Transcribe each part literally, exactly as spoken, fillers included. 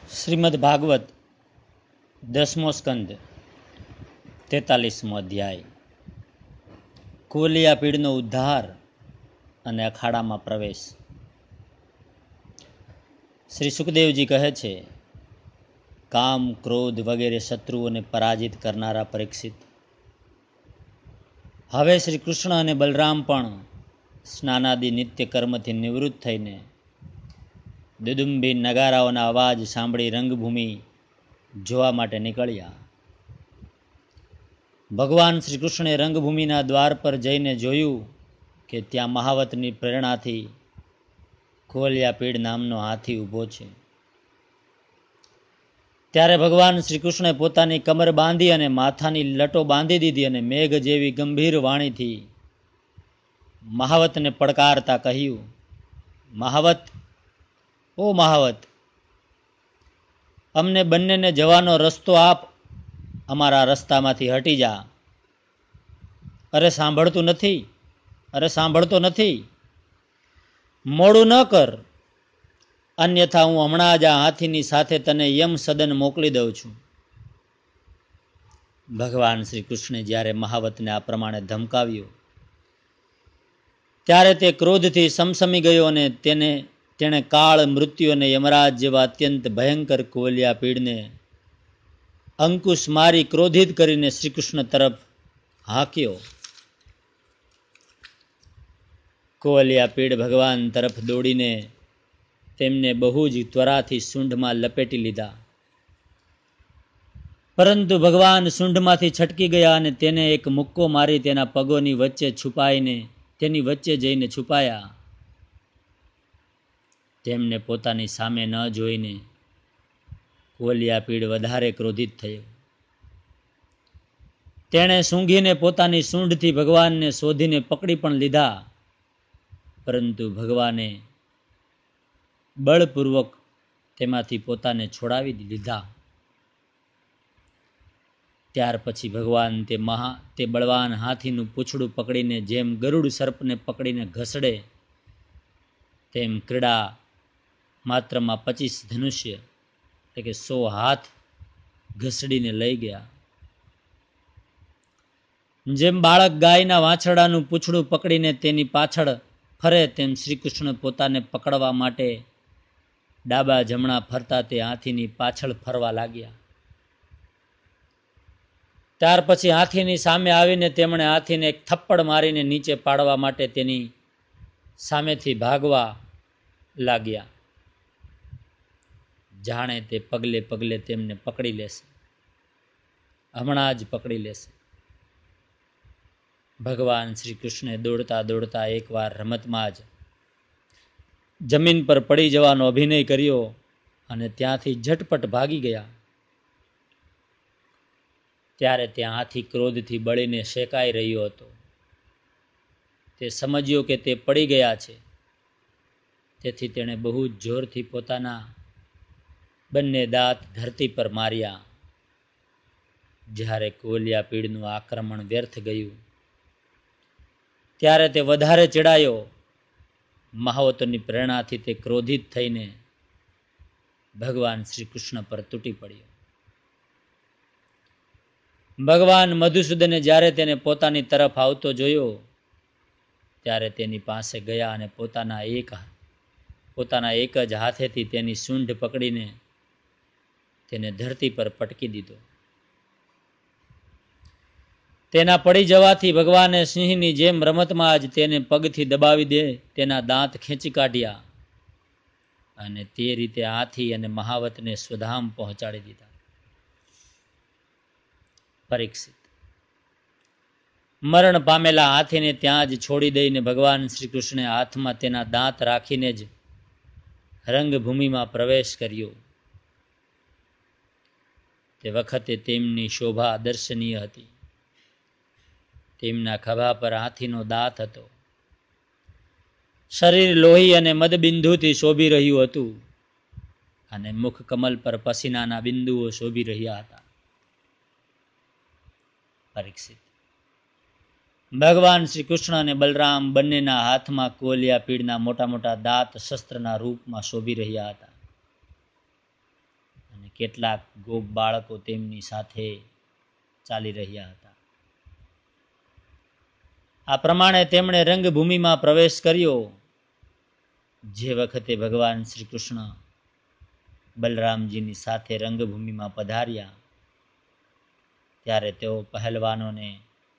શ્રીમદ ભાગવત દસમો સ્કંદ તેતાલીસમો અધ્યાય કુવલિયા પીડનો ઉદ્ધાર અને અખાડામાં પ્રવેશ. શ્રી સુખદેવજી કહે છે, કામ ક્રોધ વગેરે શત્રુઓને પરાજિત કરનારા પરીક્ષિત, હવે શ્રી કૃષ્ણ અને બલરામ પણ સ્નાનાદિ નિત્ય કર્મથી નિવૃત્ત થઈને દુદુંબી નગારાઓના અવાજ સાંભળી રંગભૂમિ જોવા માટે નીકળ્યા. ભગવાન શ્રી કૃષ્ણે રંગભૂમિના દ્વાર પર જઈને જોયું કે ત્યાં મહાવતની પ્રેરણાથી કુવલિયા પીડ નામનો હાથી ઊભો છે. ત્યારે ભગવાન શ્રી કૃષ્ણે પોતાની કમર બાંધી અને માથાની લટો બાંધી દીધી અને મેઘ જેવી ગંભીર વાણીથી મહાવતને પડકારતા કહ્યું, મહાવત, ઓ મહાવત, અમને બંનેને જવાનો રસ્તો આપ, અમારા રસ્તામાંથી હટી જા. અરે સાંભળતું નથી, અરે સાંભળતો નથી, મોડું ન કર, અન્યથા હું હમણાં જ આ હાથીની સાથે તને યમ સદન મોકલી દઉં છું. ભગવાન શ્રી કૃષ્ણે જ્યારે મહાવતને આ પ્રમાણે ધમકાવ્યો ત્યારે તે ક્રોધથી સમસમી ગયો અને તેને તેણે કાળ, મૃત્યુ અને યમરાજ જેવા અત્યંત ભયંકર કુવલિયા પીડને અંકુશ મારી ક્રોધિત કરીને શ્રી કૃષ્ણ તરફ હાંક્યો. કુવલિયા પીડ ભગવાન તરફ દોડીને તેમને બહુ જ ત્વરાથી સૂંઢમાં લપેટી લીધા, પરંતુ ભગવાન સૂંઢમાંથી છટકી ગયા અને તેને એક મુક્કો મારી તેના પગોની વચ્ચે છુપાઈને તેની વચ્ચે જઈને છુપાયા. તેમને પોતાની સામે ન જોઈને કુવલિયા પીડ વધારે ક્રોધિત થયો. તેણે સૂંઘીને પોતાની સૂંઢથી ભગવાનને શોધીને પકડી પણ લીધા, પરંતુ ભગવાને બળપૂર્વક તેમાંથી પોતાને છોડાવી લીધા. ત્યાર પછી ભગવાન તે મહા તે બળવાન હાથીનું પૂંછડું પકડીને જેમ ગરુડ સર્પને પકડીને ઘસડે તેમ ક્રીડા માત્રમાં પચીસ ધનુષ્ય એટલે કે સો હાથ ઘસડીને લઈ ગયા. જેમ બાળક ગાયના વાછરડાનું પૂંછડું પકડીને તેની પાછળ ફરે તેમ શ્રી કૃષ્ણ પોતાને પકડવા માટે ડાબા જમણા ફરતા તે હાથીની પાછળ ફરવા લાગ્યા. ત્યાર પછી હાથીની સામે આવીને તેમણે હાથીને એક થપ્પડ મારીને નીચે પાડવા માટે તેની સામેથી ભાગવા લાગ્યા, જાણે તે પગલે પગલે તેમને પકડી લેશે, હમણાં જ પકડી લેશે. ભગવાન શ્રી કૃષ્ણે દોડતા દોડતા એકવાર રમતમાં જ જમીન પર પડી જવાનો અભિનય કર્યો અને ત્યાંથી ઝટપટ ભાગી ગયા. ત્યારે ત્યાં હાથી ક્રોધથી બળીને શેકાઈ રહ્યો હતો. તે સમજ્યો કે તે પડી ગયા છે, તેથી તેણે બહુ જ જોરથી પોતાના બંને દાંત ધરતી પર માર્યા. જ્યારે કુવલિયા પીડનું આક્રમણ વ્યર્થ ગયું ત્યારે તે વધારે ચીડાયો. મહાવતની પ્રેરણાથી તે ક્રોધિત થઈને ભગવાન શ્રી કૃષ્ણ પર તૂટી પડ્યો. ભગવાન મધુસૂદને જ્યારે તેને પોતાની તરફ આવતો જોયો ત્યારે તેની પાસે ગયા અને પોતાના એક પોતાના એક જ હાથેથી તેની સૂંઢ પકડીને તેને ધરતી પર પટકી દીધો. તેના પડી જવાથી ભગવાને સિંહની જેમ રમતમાં જ તેને પગથી દબાવી દે તેના દાંત ખેંચી કાઢ્યા અને તે રીતે હાથી અને મહાવતને સ્વધામ પહોંચાડી દીધા. પરીક્ષિત, મરણ પામેલા હાથીને ત્યાં જ છોડી દઈને ભગવાન શ્રી કૃષ્ણે હાથમાં તેના દાંત રાખીને જ રંગભૂમિમાં પ્રવેશ કર્યો. તે વખતે તેમની શોભા દર્શનીય હતી. તેમના ખભા પર હાથીનો દાંત હતો. શરીર લોહી અને મદબિંદુથી શોભી રહ્યું હતું અને મુખ કમલ પર પસીનાના બિંદુઓ શોભી રહ્યા હતા. પરીક્ષિત, ભગવાન શ્રી કૃષ્ણ અને બલરામ બંનેના હાથમાં કુવલિયા પીડના મોટા મોટા દાંત શસ્ત્રના રૂપમાં શોભી રહ્યા હતા. કેટલાક ગોપ બાળકો તેમની સાથે ચાલી રહ્યા હતા. આ પ્રમાણે તેમણે રંગભૂમિમાં પ્રવેશ કર્યો. જે વખતે ભગવાન શ્રી કૃષ્ણ બલરામજીની સાથે રંગભૂમિમાં પધાર્યા ત્યારે તેઓ પહેલવાનોને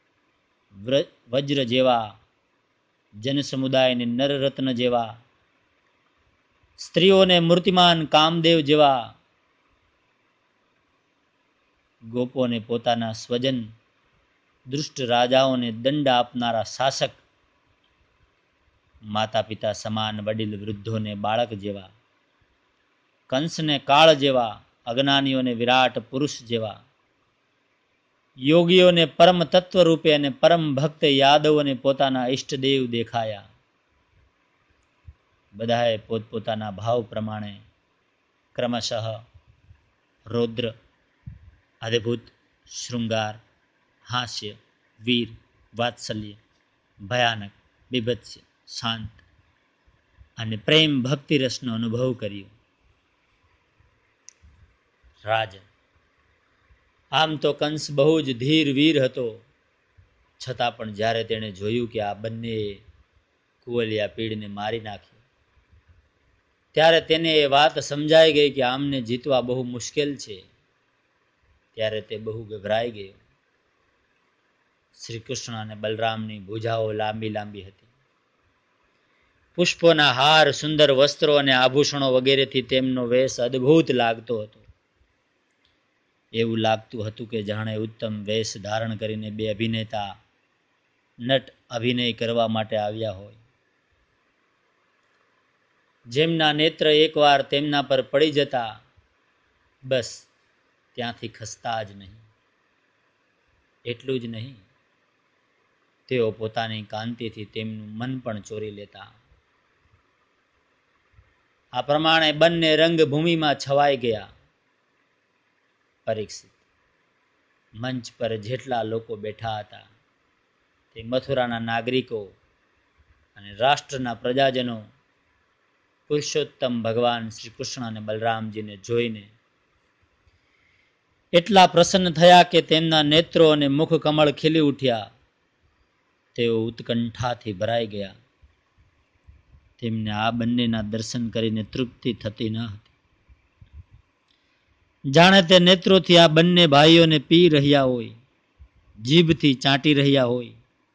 વજ્ર જેવા, જનસમુદાયને નરરત્ન જેવા, સ્ત્રીઓને મૂર્તિમાન કામદેવ જેવા, ગોપોને પોતાના સ્વજન, દુષ્ટ રાજાઓને દંડ આપનારા શાસક, માતા પિતા સમાન વડીલ વૃદ્ધોને બાળક જેવા, કંસને કાળ જેવા, અજ્ઞાનીઓને વિરાટ પુરુષ જેવા, યોગીઓને પરમ તત્વ રૂપે અને પરમ ભક્ત યાદવોને પોતાના ઈષ્ટદેવ દેખાયા. બધાએ પોતપોતાના ભાવ પ્રમાણે ક્રમશઃ રૌદ્ર, અદ્ભુત, શૃંગાર, હાસ્ય, વીર, વાત્સલ્ય, ભયાનક, બીભત્સ, શાંત અને પ્રેમ ભક્તિ રસનો અનુભવ કર્યો. રાજન, આમ તો કંસ બહુ જ ધીર વીર હતો, છતાં પણ જ્યારે તેણે જોયું કે આ બંને કુવલિયા પીડને મારી નાખ્યો ત્યારે તેને એ વાત સમજાઈ ગઈ કે આમને જીતવા બહુ મુશ્કેલ છે. ત્યારે તે બહુ ગભરાઈ ગયો. શ્રી કૃષ્ણ અને બલરામની ભુજાઓ લાંબી લાંબી હતી. પુષ્પોના હાર, સુંદર વસ્ત્રો અને આભૂષણો વગેરેથી તેમનો વેશ અદ્ભુત લાગતો હતો. એવું લાગતું હતું કે જાણે ઉત્તમ વેશ ધારણ કરીને બે અભિનેતા નટ અભિનય કરવા માટે આવ્યા હોય. જેમના નેત્ર એકવાર તેમના પર પડી જતા બસ ત્યાંથી ખસતા જ નહીં. એટલું જ નહીં, તેઓ પોતાની કાંતિથી તેમનું મન પણ ચોરી લેતા. આ પ્રમાણે બંને રંગભૂમિમાં છવાઈ ગયા. પરીક્ષિત, મંચ પર જેટલા લોકો બેઠા હતા તે મથુરાના નાગરિકો અને રાષ્ટ્રના પ્રજાજનો પુરુષોત્તમ ભગવાન શ્રી કૃષ્ણ અને બલરામજીને જોઈને એટલા પ્રસન્ન થયા કે તેમના નેત્રો અને મુખ કમળ ખીલી ઉઠ્યા. તેઓ ઉત્કંઠાથી ભરાઈ ગયા. તેમને આ બંનેના દર્શન કરીને તૃપ્તિ થતી ન હતી. જાણે તે નેત્રોથી આ બંને ભાઈઓને પી રહ્યા હોય, જીભથી ચાટી રહ્યા હોય,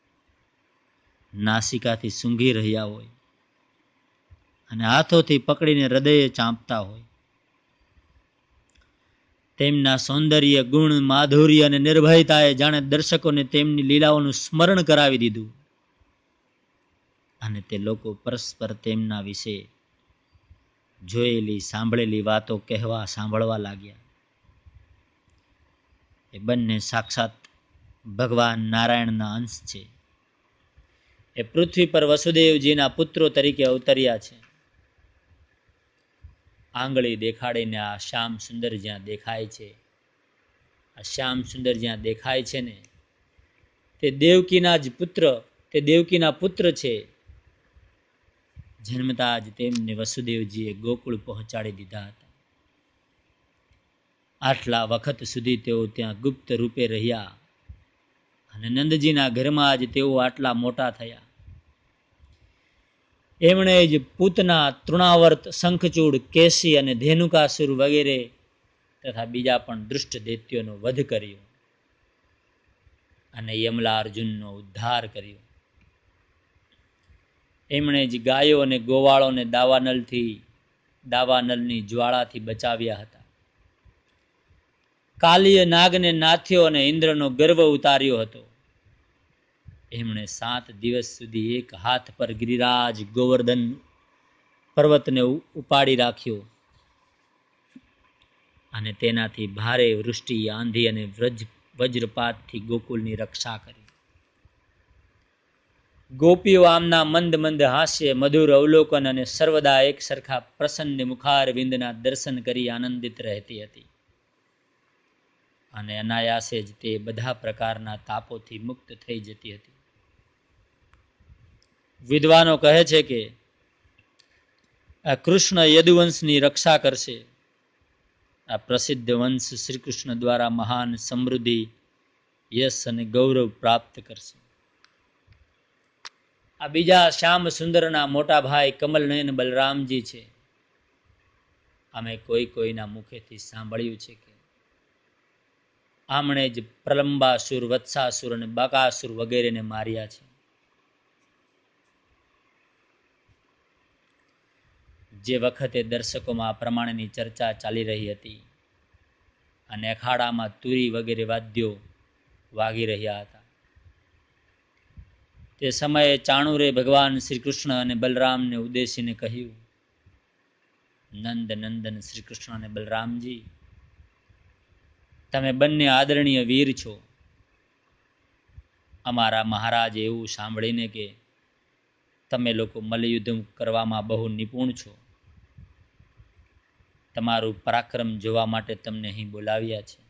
નાસિકાથી સૂંઘી રહ્યા હોય અને હાથોથી પકડીને હૃદયે ચાંપતા હોય. તેમના સૌંદર્ય, ગુણ, માધુર્ય અને નિર્ભયતાએ જાણે દર્શકોને તેમની લીલાઓનું સ્મરણ કરાવી દીધું અને તે લોકો પરસ્પર તેમના વિશે જોયેલી, સાંભળેલી વાતો કહેવા, સાંભળવા લાગ્યા. એ બંને સાક્ષાત ભગવાન નારાયણના અંશ છે. એ પૃથ્વી પર વસુદેવજીના પુત્રો તરીકે અવતર્યા છે. આંગળી દેખાડીને આ શ્યામ સુંદર જ્યાં દેખાય છે, આ શ્યામ સુંદર જ્યાં દેખાય છે ને તે દેવકીના જ પુત્ર, તે દેવકીના પુત્ર છે. જન્મતા જ તેમને વસુદેવજીએ ગોકુળ પહોંચાડી દીધા હતા. આટલા વખત સુધી તેઓ ત્યાં ગુપ્ત રૂપે રહ્યા અને નંદજીના ઘરમાં જ તેઓ આટલા મોટા થયા. એમણે જ પૂતના, તૃણાવર્ત, શંખચૂડ, કેસી અને ધેનુકાસુર વગેરે તથા બીજા પણ દુષ્ટ દૈત્યોનો વધ કર્યો અને યમલા અર્જુનનો ઉદ્ધાર કર્યો. એમણે જ ગાયો અને ગોવાળોને દાવાનલથી દાવાનલની જ્વાળાથી બચાવ્યા હતા. કાલીય નાગને નાથ્યો અને ઇન્દ્રનો ગર્વ ઉતાર્યો હતો. એમણે સાત દિવસ સુધી એક હાથ પર ગિરિરાજ ગોવર્ધન પર્વતને ઉપાડી રાખ્યો અને તેનાથી ભારે વૃષ્ટિ, આંધી અને વ્રજ વજ્રપાતથી ગોકુલની રક્ષા કરી. ગોપીઓ આમના મંદ મંદ હાસ્ય, મધુર અવલોકન અને સર્વદા એક સરખા પ્રસન્ન મુખાર વિંદના દર્શન કરી આનંદિત રહેતી હતી અને અનાયાસે જ તે બધા પ્રકારના તાપોથી મુક્ત થઈ જતી હતી. વિદ્વાનો કહે છે કે આ કૃષ્ણ યદુવંશની રક્ષા કરશે આ પ્રસિદ્ધ વંશ શ્રી કૃષ્ણ દ્વારા મહાન સમૃદ્ધિ, યશ અને ગૌરવ પ્રાપ્ત કરશે. આ બીજા શ્યામ સુંદરના મોટા ભાઈ કમલનયન બલરામજી છે. અમે કોઈ કોઈના મુખેથી સાંભળ્યું છે કે આમણે જ પ્રલંબાસુર, વત્સાસુર અને બકાસુર વગેરેને માર્યા છે. જે વખતે દર્શકોમાં આ પ્રમાણેની ચર્ચા ચાલી રહી હતી અને અખાડામાં તુરી વગેરે વાદ્યો વાગી રહ્યા હતા, તે સમયે ચાણુરે ભગવાન શ્રી કૃષ્ણ અને બલરામને ઉદ્દેશીને કહ્યું, નંદ નંદન શ્રી કૃષ્ણ અને બલરામજી, તમે બંને આદરણીય વીર છો. અમારા મહારાજે એવું સાંભળીને કે તમે લોકો મલ્લયુદ્ધ કરવામાં બહુ નિપુણ છો, તમારું પરાક્રમ જોવા માટે તમને અહીં બોલાવ્યા છે.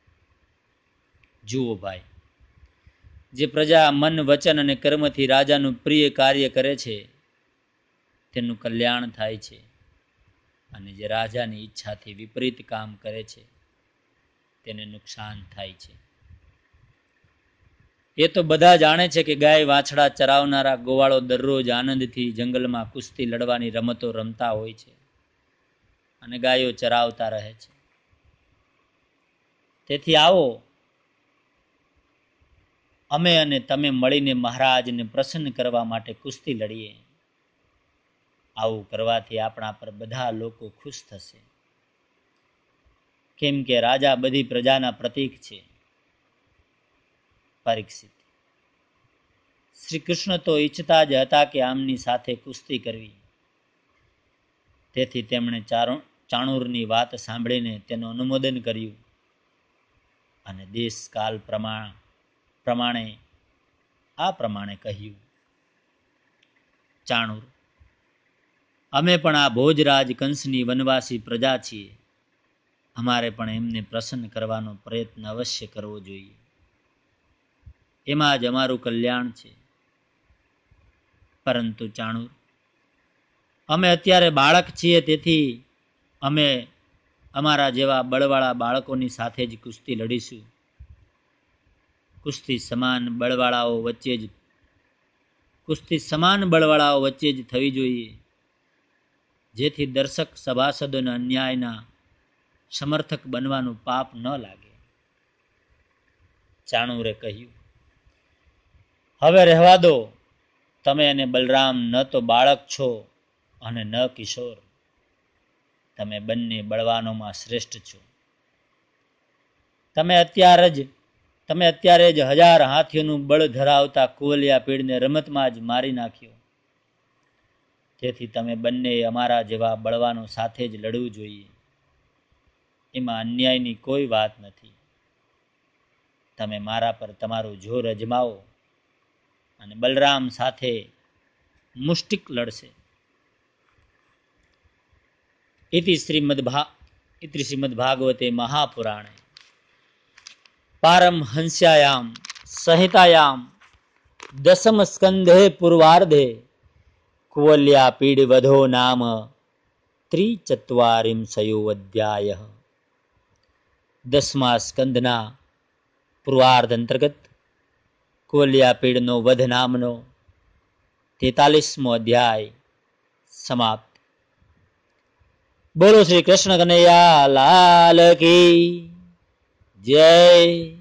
જુઓ ભાઈ, જે પ્રજા મન, વચન અને કર્મથી રાજાનું પ્રિય કાર્ય કરે છે તેનું કલ્યાણ થાય છે, અને જે રાજાની ઈચ્છાથી વિપરીત કામ કરે છે તેને નુકસાન થાય છે. એ તો બધા જાણે છે કે ગાય વાછડા ચરાવનારા ગોવાળો દરરોજ આનંદથી જંગલમાં કુસ્તી લડવાની રમતો રમતા હોય છે અને ગાયો ચરાવતા રહે છે. તેથી આવો, અમે અને તમે મળીને મહારાજને પ્રસન્ન કરવા માટે કુસ્તી લડીએ. આવું કરવાથી આપણા પર બધા લોકો ખુશ થશે, કેમ કે રાજા બધી પ્રજાના પ્રતીક છે. પરીક્ષિત, શ્રી કૃષ્ણ તો ઈચ્છતા જ હતા કે આમની સાથે કુસ્તી કરવી. તેથી તેમણે ચાણૂરની વાત સાંભળીને તેનું અનુમોદન કર્યું અને દેશકાલ પ્રમાણ પ્રમાણે આ પ્રમાણે કહ્યું, ચાણૂર, અમે પણ આ ભોજરાજ કંસની વનવાસી પ્રજા છીએ. અમારે પણ એમને પ્રસન્ન કરવાનો પ્રયત્ન અવશ્ય કરવો જોઈએ. એમાં જ અમારું કલ્યાણ છે. પરંતુ ચાણૂર, અમે અત્યારે બાળક છીએ, તેથી અમે અમારા જેવા બળવાળા બાળકોની સાથે જ કુસ્તી લડીશું. કુસ્તી સમાન બળવાળાઓ વચ્ચે જ કુસ્તી સમાન બળવાળાઓ વચ્ચે જ થવી જોઈએ, જેથી દર્શક સભાસદોના અન્યાયના સમર્થક બનવાનું પાપ ન લાગે. ચાણૂરે કહ્યું, હવે રહેવા દો. તમે અને બલરામ ન તો બાળક છો અને ન કિશોર. તમે બંને બળવાનોમાં શ્રેષ્ઠ છો. તમે અત્યારે જ તમે અત્યારે જ હજાર હાથીઓનું બળ ધરાવતા કુવલિયા પીડને રમતમાં જ મારી નાખ્યો. તેથી તમે બંને અમારા જેવા બળવાનો સાથે જ લડવું જોઈએ. એમાં અન્યાયની કોઈ વાત નથી. તમે મારા પર તમારું જોર અજમાવો અને બલરામ સાથે મુષ્ટિક લડશે. ઇતિ શ્રીમદ્ભા ઇતિ શ્રીમદ્ભાગવતે મહાપુરાણે પારમહંસ્યાયામ સંહિતાયામ દસમ સ્કંધે પૂર્વાર્ધે કુવલ્યા પીડ વધો નામ ત્રિચત્વારિંશયો અધ્યાય. દસમા સ્કંધના પૂર્વાર્ધ અંતર્ગત કુવલ્યા પીડનો વધ નામનો તેતાલીસમો અધ્યાય સમાપ્ત. બોલો શ્રી કૃષ્ણ કનૈયા લાલ કી જય.